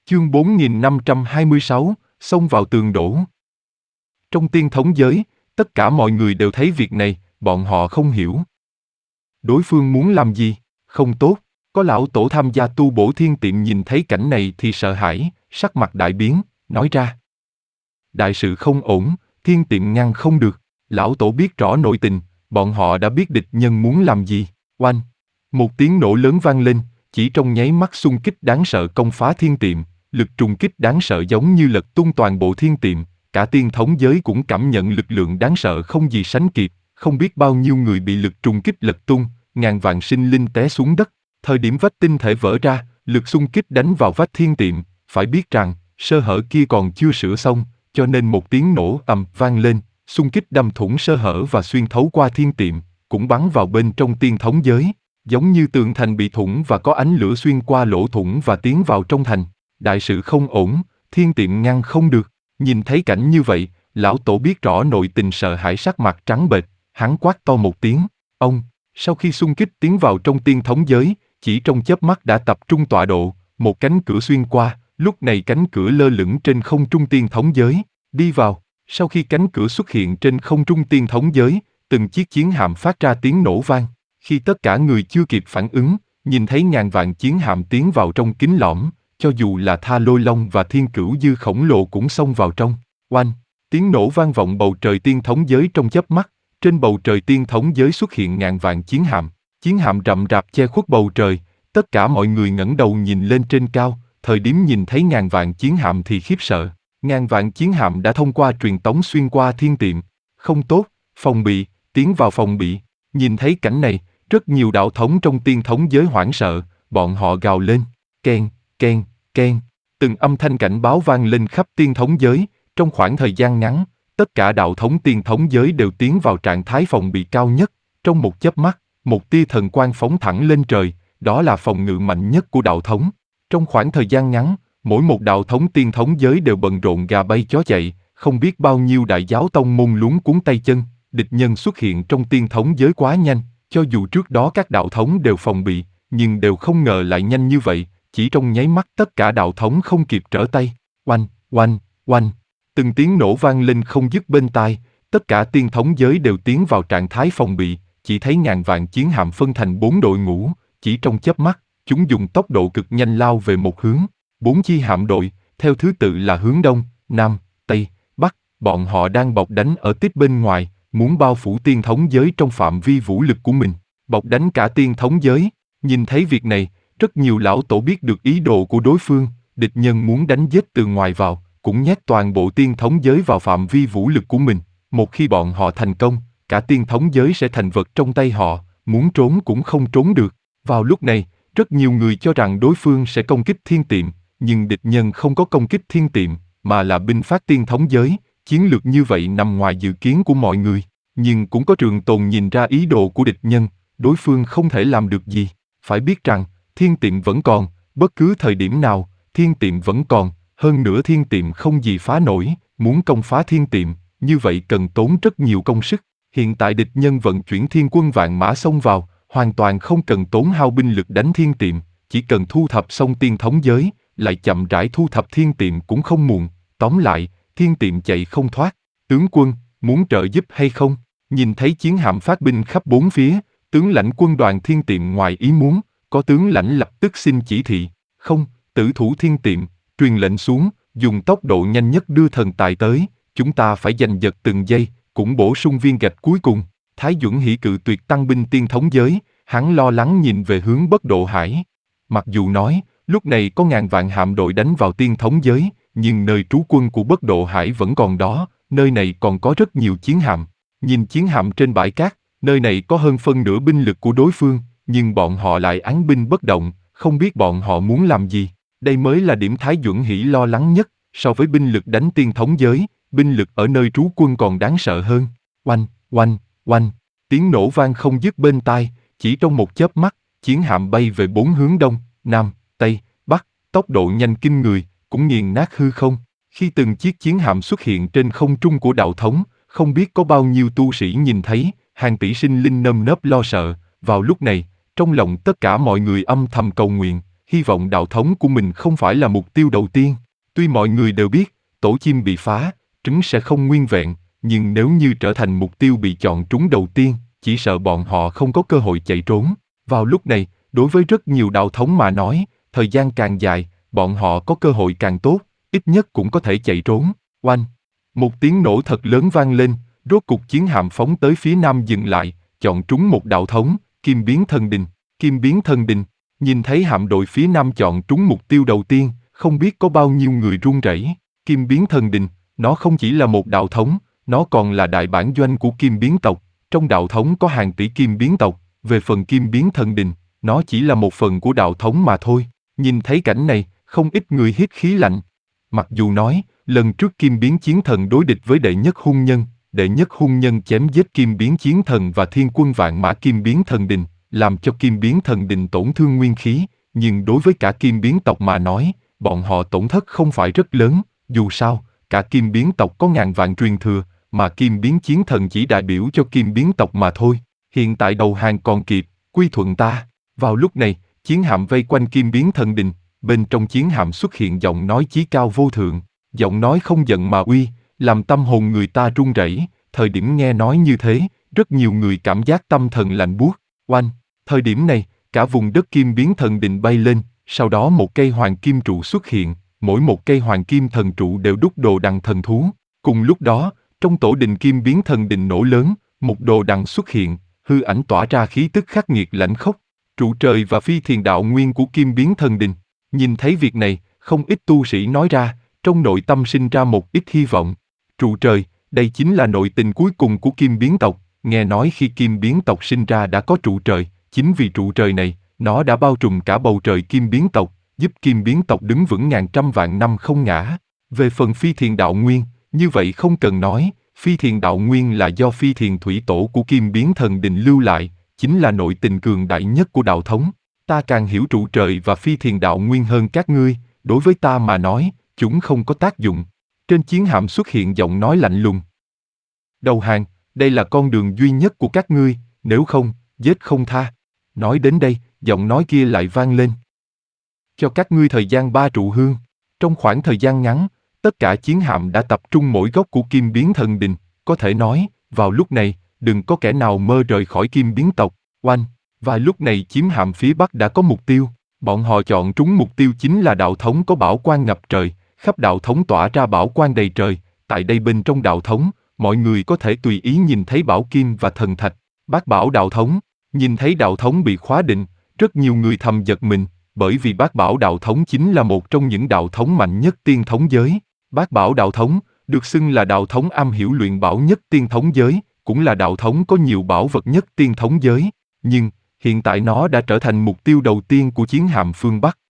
Chương 4526, xông vào tường đổ. Trong tiên thống giới, tất cả mọi người đều thấy việc này, bọn họ không hiểu. Đối phương muốn làm gì? Không tốt. Có lão tổ tham gia tu bổ thiên tiệm nhìn thấy cảnh này thì sợ hãi, sắc mặt đại biến, nói ra. Đại sự không ổn, thiên tiệm ngăn không được. Lão tổ biết rõ nội tình, bọn họ đã biết địch nhân muốn làm gì. Oanh! Một tiếng nổ lớn vang lên, chỉ trong nháy mắt xung kích đáng sợ công phá thiên tiệm. Lực trùng kích đáng sợ giống như lật tung toàn bộ thiên tiệm, cả tiên thống giới cũng cảm nhận lực lượng đáng sợ không gì sánh kịp, không biết bao nhiêu người bị lực trùng kích lật tung, ngàn vạn sinh linh té xuống đất. Thời điểm vách tinh thể vỡ ra, lực xung kích đánh vào vách thiên tiệm, phải biết rằng, sơ hở kia còn chưa sửa xong, cho nên một tiếng nổ ầm vang lên, xung kích đâm thủng sơ hở và xuyên thấu qua thiên tiệm, cũng bắn vào bên trong tiên thống giới, giống như tường thành bị thủng và có ánh lửa xuyên qua lỗ thủng và tiến vào trong thành. Đại sự không ổn, thiên tiệm ngăn không được. Nhìn thấy cảnh như vậy, lão tổ biết rõ nội tình sợ hãi sắc mặt trắng bệch, hắn quát to một tiếng. Ông, sau khi xung kích tiến vào trong tiên thống giới, chỉ trong chớp mắt đã tập trung tọa độ, một cánh cửa xuyên qua, lúc này cánh cửa lơ lửng trên không trung tiên thống giới, đi vào. Sau khi cánh cửa xuất hiện trên không trung tiên thống giới, từng chiếc chiến hạm phát ra tiếng nổ vang. Khi tất cả người chưa kịp phản ứng, nhìn thấy ngàn vạn chiến hạm tiến vào trong kính lõm, cho dù là Tha Lôi Long và Thiên Cửu Dư khổng lồ cũng xông vào trong. Oanh! Tiếng nổ vang vọng bầu trời tiên thống giới trong chớp mắt, trên bầu trời tiên thống giới xuất hiện ngàn vạn chiến hạm rậm rạp che khuất bầu trời, tất cả mọi người ngẩng đầu nhìn lên trên cao, thời điểm nhìn thấy ngàn vạn chiến hạm thì khiếp sợ. Ngàn vạn chiến hạm đã thông qua truyền tống xuyên qua thiên tiệm. Không tốt, phòng bị, tiến vào phòng bị. Nhìn thấy cảnh này, rất nhiều đạo thống trong tiên thống giới hoảng sợ, bọn họ gào lên, keng, keng, keng. Từng âm thanh cảnh báo vang lên khắp tiên thống giới, trong khoảng thời gian ngắn, tất cả đạo thống tiên thống giới đều tiến vào trạng thái phòng bị cao nhất. Trong một chớp mắt, một tia thần quang phóng thẳng lên trời, đó là phòng ngự mạnh nhất của đạo thống. Trong khoảng thời gian ngắn, mỗi một đạo thống tiên thống giới đều bận rộn gà bay chó chạy, không biết bao nhiêu đại giáo tông môn luống cuống tay chân, địch nhân xuất hiện trong tiên thống giới quá nhanh, cho dù trước đó các đạo thống đều phòng bị, nhưng đều không ngờ lại nhanh như vậy, chỉ trong nháy mắt tất cả đạo thống không kịp trở tay. Oanh, oanh, oanh, từng tiếng nổ vang lên không dứt bên tai, tất cả tiên thống giới đều tiến vào trạng thái phòng bị, chỉ thấy ngàn vạn chiến hạm phân thành 4 đội ngũ, chỉ trong chớp mắt, chúng dùng tốc độ cực nhanh lao về một hướng. 4 chi hạm đội, theo thứ tự là hướng Đông, Nam, Tây, Bắc, bọn họ đang bọc đánh ở tít bên ngoài, muốn bao phủ tiên thống giới trong phạm vi vũ lực của mình, bọc đánh cả tiên thống giới. Nhìn thấy việc này, rất nhiều lão tổ biết được ý đồ của đối phương, địch nhân muốn đánh giết từ ngoài vào, cũng nhét toàn bộ tiên thống giới vào phạm vi vũ lực của mình. Một khi bọn họ thành công, cả tiên thống giới sẽ thành vật trong tay họ, muốn trốn cũng không trốn được. Vào lúc này, rất nhiều người cho rằng đối phương sẽ công kích thiên tiệm, nhưng địch nhân không có công kích thiên tiệm, mà là binh phát tiên thống giới. Chiến lược như vậy nằm ngoài dự kiến của mọi người, nhưng cũng có trường tồn nhìn ra ý đồ của địch nhân, đối phương không thể làm được gì. Phải biết rằng, thiên tiệm vẫn còn, bất cứ thời điểm nào, thiên tiệm vẫn còn, hơn nữa thiên tiệm không gì phá nổi, muốn công phá thiên tiệm, như vậy cần tốn rất nhiều công sức. Hiện tại địch nhân vận chuyển thiên quân vạn mã xông vào, hoàn toàn không cần tốn hao binh lực đánh thiên tiệm, chỉ cần thu thập xong tiên thống giới, lại chậm rãi thu thập thiên tiệm cũng không muộn. Tóm lại, thiên tiệm chạy không thoát. Tướng quân, muốn trợ giúp hay không? Nhìn thấy chiến hạm phát binh khắp bốn phía, tướng lãnh quân đoàn thiên tiệm ngoài ý muốn, có tướng lãnh lập tức xin chỉ thị. Không, tử thủ thiên tiệm, truyền lệnh xuống, dùng tốc độ nhanh nhất đưa thần tài tới, chúng ta phải giành giật từng giây, cũng bổ sung viên gạch cuối cùng. Thái Duẩn hỉ cự tuyệt tăng binh tiên thống giới, hắn lo lắng nhìn về hướng Bất Độ Hải. Mặc dù nói, lúc này có ngàn vạn hạm đội đánh vào tiên thống giới, nhưng nơi trú quân của Bất Độ Hải vẫn còn đó, nơi này còn có rất nhiều chiến hạm. Nhìn chiến hạm trên bãi cát, nơi này có hơn phân nửa binh lực của đối phương, nhưng bọn họ lại án binh bất động, không biết bọn họ muốn làm gì. Đây mới là điểm Thái Duẩn hỉ lo lắng nhất, so với binh lực đánh tiên thống giới, binh lực ở nơi trú quân còn đáng sợ hơn. Oanh, oanh, oanh, tiếng nổ vang không dứt bên tai, chỉ trong một chớp mắt, chiến hạm bay về 4 hướng Đông, Nam, Tây, Bắc, tốc độ nhanh kinh người, cũng nghiền nát hư không. Khi từng chiếc chiến hạm xuất hiện trên không trung của đạo thống, không biết có bao nhiêu tu sĩ nhìn thấy, hàng tỷ sinh linh nơm nớp lo sợ. Vào lúc này, trong lòng tất cả mọi người âm thầm cầu nguyện, hy vọng đạo thống của mình không phải là mục tiêu đầu tiên. Tuy mọi người đều biết, tổ chim bị phá, trứng sẽ không nguyên vẹn, nhưng nếu như trở thành mục tiêu bị chọn trúng đầu tiên, chỉ sợ bọn họ không có cơ hội chạy trốn. Vào lúc này, đối với rất nhiều đạo thống mà nói, thời gian càng dài, bọn họ có cơ hội càng tốt, ít nhất cũng có thể chạy trốn. Oanh! Một tiếng nổ thật lớn vang lên, rốt cục chiến hạm phóng tới phía nam dừng lại, chọn trúng một đạo thống, Kim Biến Thần Đình. Kim Biến Thần Đình, nhìn thấy hạm đội phía nam chọn trúng mục tiêu đầu tiên, không biết có bao nhiêu người run rẩy. Kim Biến Thần Đình, nó không chỉ là một đạo thống, nó còn là đại bản doanh của Kim Biến tộc. Trong đạo thống có hàng tỷ Kim Biến tộc, về phần Kim Biến Thần Đình, nó chỉ là một phần của đạo thống mà thôi. Nhìn thấy cảnh này, không ít người hít khí lạnh. Mặc dù nói, lần trước Kim Biến Chiến Thần đối địch với đệ nhất hung nhân chém giết Kim Biến Chiến Thần và thiên quân vạn mã Kim Biến Thần Đình, làm cho Kim Biến Thần Đình tổn thương nguyên khí, nhưng đối với cả Kim Biến tộc mà nói, bọn họ tổn thất không phải rất lớn, dù sao, cả Kim Biến tộc có ngàn vạn truyền thừa, mà Kim Biến Chiến Thần chỉ đại biểu cho Kim Biến tộc mà thôi. Hiện tại đầu hàng còn kịp, quy thuận ta. Vào lúc này, chiến hạm vây quanh Kim Biến Thần Đình, bên trong chiến hạm xuất hiện giọng nói chí cao vô thượng, giọng nói không giận mà uy, làm tâm hồn người ta run rẩy. Thời điểm nghe nói như thế, rất nhiều người cảm giác tâm thần lạnh buốt. Oanh! Thời điểm này, cả vùng đất Kim Biến Thần Đình bay lên, sau đó một cây hoàng kim trụ xuất hiện, mỗi một cây hoàng kim thần trụ đều đúc đồ đằng thần thú. Cùng lúc đó, trong tổ đình Kim Biến Thần Đình nổ lớn, một đồ đằng xuất hiện, hư ảnh tỏa ra khí tức khắc nghiệt lãnh khốc, trụ trời và phi thiền đạo nguyên của Kim Biến Thần Đình. Nhìn thấy việc này, không ít tu sĩ nói ra, trong nội tâm sinh ra một ít hy vọng. Trụ trời, đây chính là nội tình cuối cùng của Kim Biến tộc, nghe nói khi Kim Biến tộc sinh ra đã có trụ trời, chính vì trụ trời này, nó đã bao trùm cả bầu trời Kim Biến tộc, giúp Kim Biến tộc đứng vững ngàn trăm vạn năm không ngã. Về phần phi thiền đạo nguyên, như vậy không cần nói, phi thiền đạo nguyên là do phi thiền thủy tổ của Kim Biến Thần Đình lưu lại, chính là nội tình cường đại nhất của đạo thống. Ta càng hiểu trụ trời và phi thiền đạo nguyên hơn các ngươi, đối với ta mà nói, chúng không có tác dụng. Trên chiến hạm xuất hiện giọng nói lạnh lùng. Đầu hàng, đây là con đường duy nhất của các ngươi, nếu không, giết không tha. Nói đến đây, giọng nói kia lại vang lên. Cho các ngươi thời gian 3 trụ hương. Trong khoảng thời gian ngắn, tất cả chiến hạm đã tập trung mỗi góc của Kim Biến Thần Đình, có thể nói, vào lúc này, đừng có kẻ nào mơ rời khỏi Kim Biến tộc. Oanh! Và lúc này chiếm hạm phía Bắc đã có mục tiêu, bọn họ chọn trúng mục tiêu chính là đạo thống có bảo quang ngập trời, khắp đạo thống tỏa ra bảo quang đầy trời, tại đây bên trong đạo thống, mọi người có thể tùy ý nhìn thấy bảo kim và thần thạch. Bát bảo đạo thống, nhìn thấy đạo thống bị khóa định, rất nhiều người thầm giật mình, bởi vì Bát bảo đạo thống chính là một trong những đạo thống mạnh nhất tiên thống giới. Bát bảo đạo thống, được xưng là đạo thống am hiểu luyện bảo nhất tiên thống giới, cũng là đạo thống có nhiều bảo vật nhất tiên thống giới, nhưng hiện tại nó đã trở thành mục tiêu đầu tiên của chiến hạm phương Bắc.